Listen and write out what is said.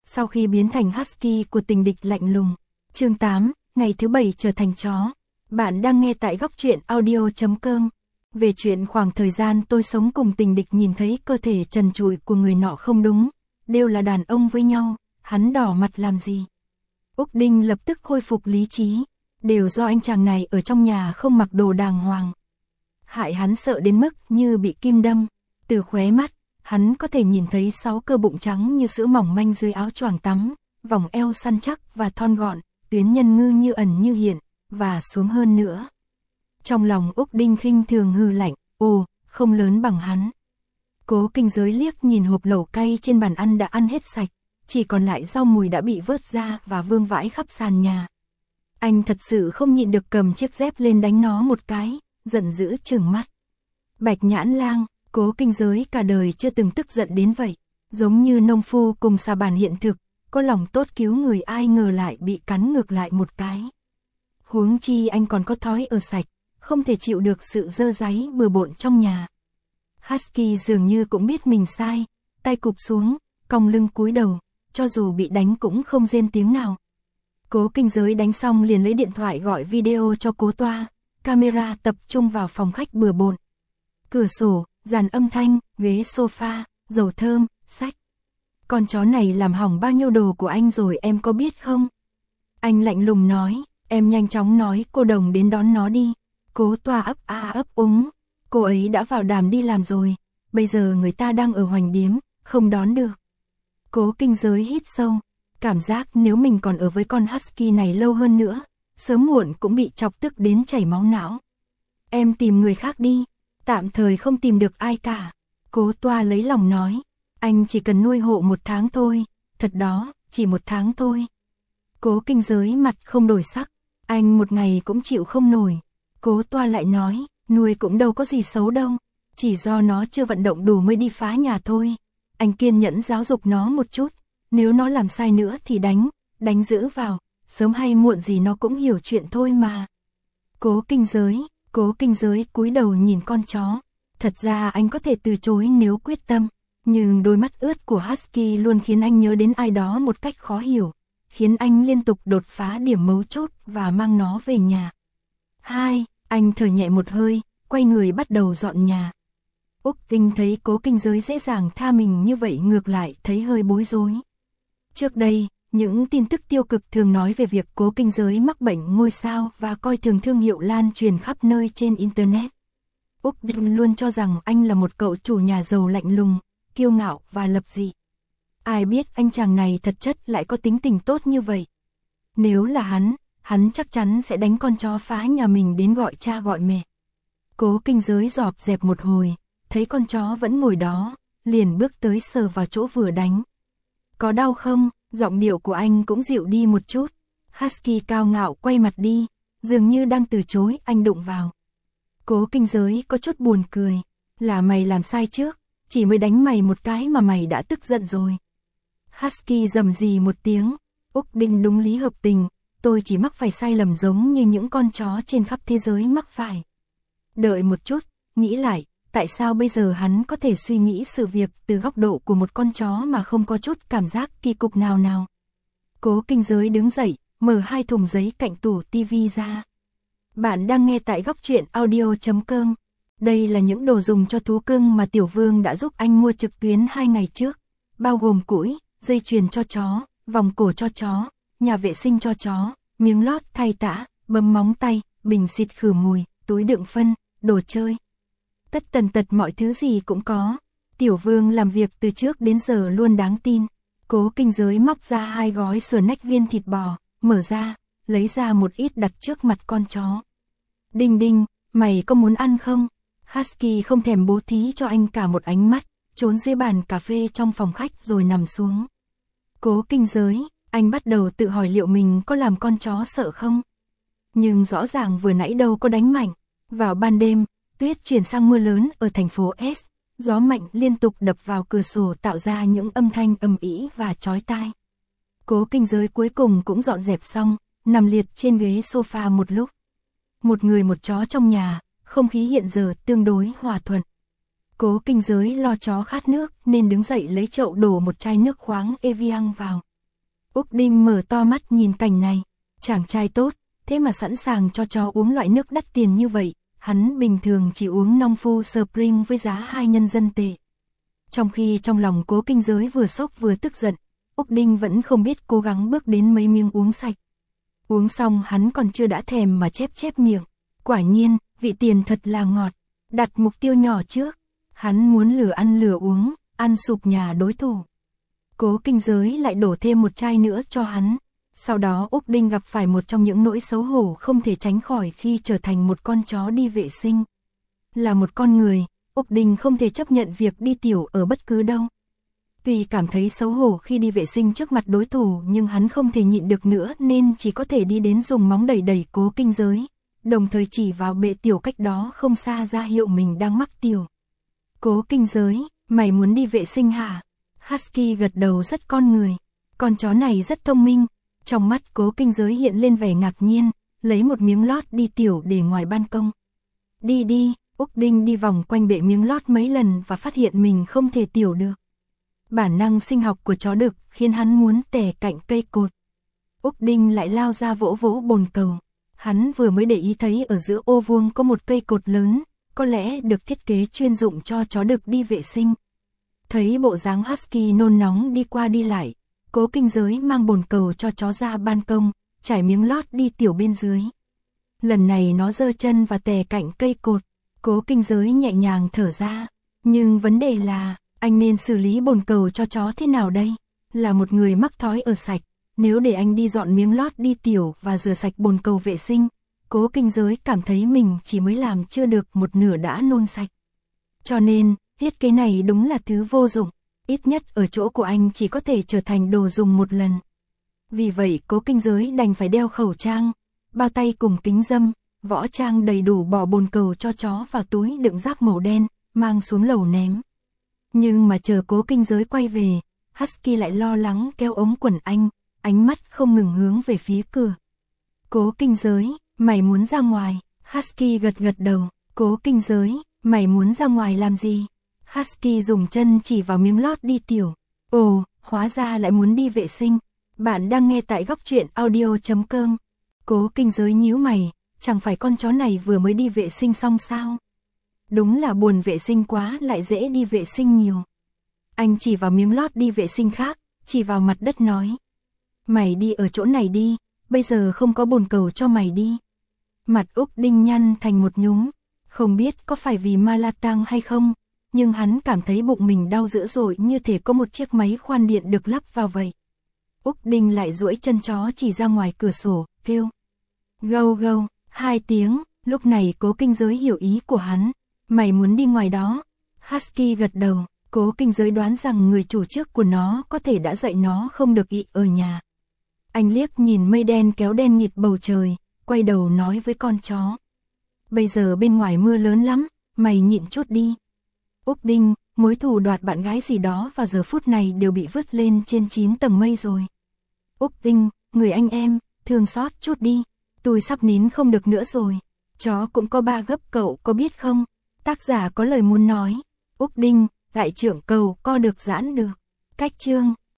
sau khi biến thành husky của tình địch lạnh lùng. Chương 8, ngày thứ 7 trở thành chó. Bạn đang nghe tại góc truyện audio.com. Về chuyện khoảng thời gian tôi sống cùng tình địch nhìn thấy cơ thể trần trụi của người nọ không đúng, đều là đàn ông với nhau, hắn đỏ mặt làm gì? Úc Đinh lập tức khôi phục lý trí, đều do anh chàng này ở trong nhà không mặc đồ đàng hoàng. Hại hắn sợ đến mức như bị kim đâm, từ khóe mắt, hắn có thể nhìn thấy 6 cơ bụng trắng như sữa mỏng manh dưới áo choàng tắm, vòng eo săn chắc và thon gọn, tuyến nhân ngư như ẩn như hiện, và xuống hơn nữa. Trong lòng Úc Đinh khinh thường hư lạnh, ồ, không lớn bằng hắn. Cố Kinh Giới liếc nhìn hộp lẩu cay trên bàn ăn đã ăn hết sạch, chỉ còn lại rau mùi đã bị vớt ra và vương vãi khắp sàn nhà. Anh thật sự không nhịn được cầm chiếc dép lên đánh nó một cái, giận dữ trừng mắt. Bạch Nhãn Lang, Cố Kinh Giới cả đời chưa từng tức giận đến vậy, giống như nông phu cùng sa bàn hiện thực, có lòng tốt cứu người ai ngờ lại bị cắn ngược lại một cái. Huống chi anh còn có thói ở sạch, không thể chịu được sự dơ dáy bừa bộn trong nhà. Husky dường như cũng biết mình sai, tay cụp xuống, cong lưng cúi đầu, cho dù bị đánh cũng không rên tiếng nào. Cố Kinh Giới đánh xong liền lấy điện thoại gọi video cho Cố Toa, camera tập trung vào phòng khách bừa bộn. Cửa sổ, dàn âm thanh, ghế sofa, dầu thơm, sách. Con chó này làm hỏng bao nhiêu đồ của anh rồi em có biết không? Anh lạnh lùng nói, em nhanh chóng nói cô Đồng đến đón nó đi. Cố Toa ấp a ấp úng, cô ấy đã vào đàm đi làm rồi, bây giờ người ta đang ở Hoành Điếm, không đón được. Cố Kinh Giới hít sâu, cảm giác nếu mình còn ở với con husky này lâu hơn nữa, sớm muộn cũng bị chọc tức đến chảy máu não. Em tìm người khác đi, tạm thời không tìm được ai cả. Cố Toa lấy lòng nói, anh chỉ cần nuôi hộ 1 tháng thôi, thật đó, chỉ 1 tháng thôi. Cố Kinh Giới mặt không đổi sắc, anh một ngày cũng chịu không nổi. Cố Toa lại nói, nuôi cũng đâu có gì xấu đâu, chỉ do nó chưa vận động đủ mới đi phá nhà thôi. Anh kiên nhẫn giáo dục nó một chút, nếu nó làm sai nữa thì đánh giữ vào, sớm hay muộn gì nó cũng hiểu chuyện thôi mà. Cố Kinh Giới cúi đầu nhìn con chó, thật ra anh có thể từ chối nếu quyết tâm, nhưng đôi mắt ướt của Husky luôn khiến anh nhớ đến ai đó một cách khó hiểu, khiến anh liên tục đột phá điểm mấu chốt và mang nó về nhà. Anh thở nhẹ một hơi, quay người bắt đầu dọn nhà. Úc Đinh thấy Cố Kinh Giới dễ dàng tha mình như vậy ngược lại thấy hơi bối rối. Trước đây, những tin tức tiêu cực thường nói về việc Cố Kinh Giới mắc bệnh ngôi sao và coi thường thương hiệu lan truyền khắp nơi trên Internet. Úc Đinh luôn cho rằng anh là một cậu chủ nhà giàu lạnh lùng, kiêu ngạo và lập dị. Ai biết anh chàng này thật chất lại có tính tình tốt như vậy. Nếu là hắn chắc chắn sẽ đánh con chó phá nhà mình đến gọi cha gọi mẹ. Cố Kinh Giới dọp dẹp một hồi, thấy con chó vẫn ngồi đó, liền bước tới sờ vào chỗ vừa đánh. Có đau không? Giọng điệu của anh cũng dịu đi một chút. Husky cao ngạo quay mặt đi, dường như đang từ chối anh đụng vào. Cố Kinh Giới có chút buồn cười, là mày làm sai trước, chỉ mới đánh mày một cái mà mày đã tức giận rồi. Husky rầm rì một tiếng, Úc Đinh đúng lý hợp tình, tôi chỉ mắc phải sai lầm giống như những con chó trên khắp thế giới mắc phải. Đợi một chút, nghĩ lại, tại sao bây giờ hắn có thể suy nghĩ sự việc từ góc độ của một con chó mà không có chút cảm giác kỳ cục nào. Cố Kinh Giới đứng dậy, mở 2 thùng giấy cạnh tủ tivi ra. Bạn đang nghe tại góc truyện audio.com. Đây là những đồ dùng cho thú cưng mà Tiểu Vương đã giúp anh mua trực tuyến 2 ngày trước, bao gồm củi, dây chuyền cho chó, vòng cổ cho chó, nhà vệ sinh cho chó, miếng lót thay tã, bấm móng tay, bình xịt khử mùi, túi đựng phân, đồ chơi. Tất tần tật mọi thứ gì cũng có. Tiểu Vương làm việc từ trước đến giờ luôn đáng tin. Cố Kinh Giới móc ra 2 gói snack viên thịt bò, mở ra, lấy ra một ít đặt trước mặt con chó. Đinh Đinh, mày có muốn ăn không? Husky không thèm bố thí cho anh cả một ánh mắt, trốn dưới bàn cà phê trong phòng khách rồi nằm xuống. Cố Kinh Giới, anh bắt đầu tự hỏi liệu mình có làm con chó sợ không? Nhưng rõ ràng vừa nãy đâu có đánh mạnh. Vào ban đêm, tuyết chuyển sang mưa lớn ở thành phố S, gió mạnh liên tục đập vào cửa sổ tạo ra những âm thanh ầm ĩ và chói tai. Cố Kinh Giới cuối cùng cũng dọn dẹp xong, nằm liệt trên ghế sofa một lúc. Một người một chó trong nhà, không khí hiện giờ tương đối hòa thuận. Cố Kinh Giới lo chó khát nước nên đứng dậy lấy chậu đổ một chai nước khoáng Evian vào, Úc Đinh mở to mắt nhìn cảnh này. Chàng trai tốt, thế mà sẵn sàng cho chó uống loại nước đắt tiền như vậy. Hắn bình thường chỉ uống Nong Fu Spring với giá 2 nhân dân tệ. Trong khi trong lòng Cố Kinh Giới vừa sốc vừa tức giận, Úc Đinh vẫn không biết cố gắng bước đến mấy miếng uống sạch. Uống xong hắn còn chưa đã thèm mà chép chép miệng. Quả nhiên, vị tiền thật là ngọt. Đặt mục tiêu nhỏ trước. Hắn muốn lừa ăn lừa uống, ăn sụp nhà đối thủ. Cố Kinh Giới lại đổ thêm một chai nữa cho hắn. Sau đó Úc Đinh gặp phải một trong những nỗi xấu hổ không thể tránh khỏi khi trở thành một con chó đi vệ sinh. Là một con người, Úc Đinh không thể chấp nhận việc đi tiểu ở bất cứ đâu. Tuy cảm thấy xấu hổ khi đi vệ sinh trước mặt đối thủ nhưng hắn không thể nhịn được nữa nên chỉ có thể đi đến dùng móng đẩy đẩy Cố Kinh Giới, đồng thời chỉ vào bệ tiểu cách đó không xa ra hiệu mình đang mắc tiểu. Cố Kinh Giới, mày muốn đi vệ sinh hả? Husky gật đầu rất con người. Con chó này rất thông minh. Trong mắt Cố Kinh Giới hiện lên vẻ ngạc nhiên, lấy một miếng lót đi tiểu để ngoài ban công. Đi đi, Úc Đinh đi vòng quanh bệ miếng lót mấy lần và phát hiện mình không thể tiểu được. Bản năng sinh học của chó đực khiến hắn muốn tè cạnh cây cột. Úc Đinh lại lao ra vỗ vỗ bồn cầu. Hắn vừa mới để ý thấy ở giữa ô vuông có một cây cột lớn, có lẽ được thiết kế chuyên dụng cho chó đực đi vệ sinh. Thấy bộ dáng Husky nôn nóng đi qua đi lại, Cố Kinh Giới mang bồn cầu cho chó ra ban công, trải miếng lót đi tiểu bên dưới. Lần này nó giơ chân và tè cạnh cây cột, Cố Kinh Giới nhẹ nhàng thở ra. Nhưng vấn đề là, anh nên xử lý bồn cầu cho chó thế nào đây? Là một người mắc thói ở sạch, nếu để anh đi dọn miếng lót đi tiểu và rửa sạch bồn cầu vệ sinh, Cố Kinh Giới cảm thấy mình chỉ mới làm chưa được một nửa đã nôn sạch. Cho nên, thiết kế này đúng là thứ vô dụng, ít nhất ở chỗ của anh chỉ có thể trở thành đồ dùng một lần. Vì vậy Cố Kinh Giới đành phải đeo khẩu trang, bao tay cùng kính râm, võ trang đầy đủ bỏ bồn cầu cho chó vào túi đựng rác màu đen, mang xuống lầu ném. Nhưng mà chờ Cố Kinh Giới quay về, Husky lại lo lắng kéo ống quần anh, ánh mắt không ngừng hướng về phía cửa. Cố Kinh Giới, mày muốn ra ngoài? Husky gật gật đầu. Cố Kinh Giới, mày muốn ra ngoài làm gì? Husky dùng chân chỉ vào miếng lót đi tiểu. Ồ, hóa ra lại muốn đi vệ sinh. Bạn đang nghe tại góc truyện audio.com. Cố Kinh Giới nhíu mày, chẳng phải con chó này vừa mới đi vệ sinh xong sao? Đúng là buồn vệ sinh quá lại dễ đi vệ sinh nhiều. Anh chỉ vào miếng lót đi vệ sinh khác, chỉ vào mặt đất nói. Mày đi ở chỗ này đi, bây giờ không có bồn cầu cho mày đi. Mặt Úc Đinh nhăn thành một nhúm, không biết có phải vì ma la tang hay không, nhưng hắn cảm thấy bụng mình đau dữ dội như thể có một chiếc máy khoan điện được lắp vào vậy. Úc Đinh lại duỗi chân chó chỉ ra ngoài cửa sổ, kêu. Gâu gâu, 2 tiếng, lúc này Cố Kinh Giới hiểu ý của hắn. Mày muốn đi ngoài đó? Husky gật đầu, Cố Kinh Giới đoán rằng người chủ trước của nó có thể đã dạy nó không được ị ở nhà. Anh liếc nhìn mây đen kéo đen nghịt bầu trời, quay đầu nói với con chó. Bây giờ bên ngoài mưa lớn lắm, mày nhịn chút đi. Úc Đinh, mối thù đoạt bạn gái gì đó vào giờ phút này đều bị vứt lên trên 9 tầng mây rồi. Úc Đinh, người anh em, thương xót chút đi, tôi sắp nín không được nữa rồi. Chó cũng có 3 gấp cậu có biết không? Tác giả có lời muốn nói. Úc Đinh, đại trưởng cầu co được giãn được. Cách chương.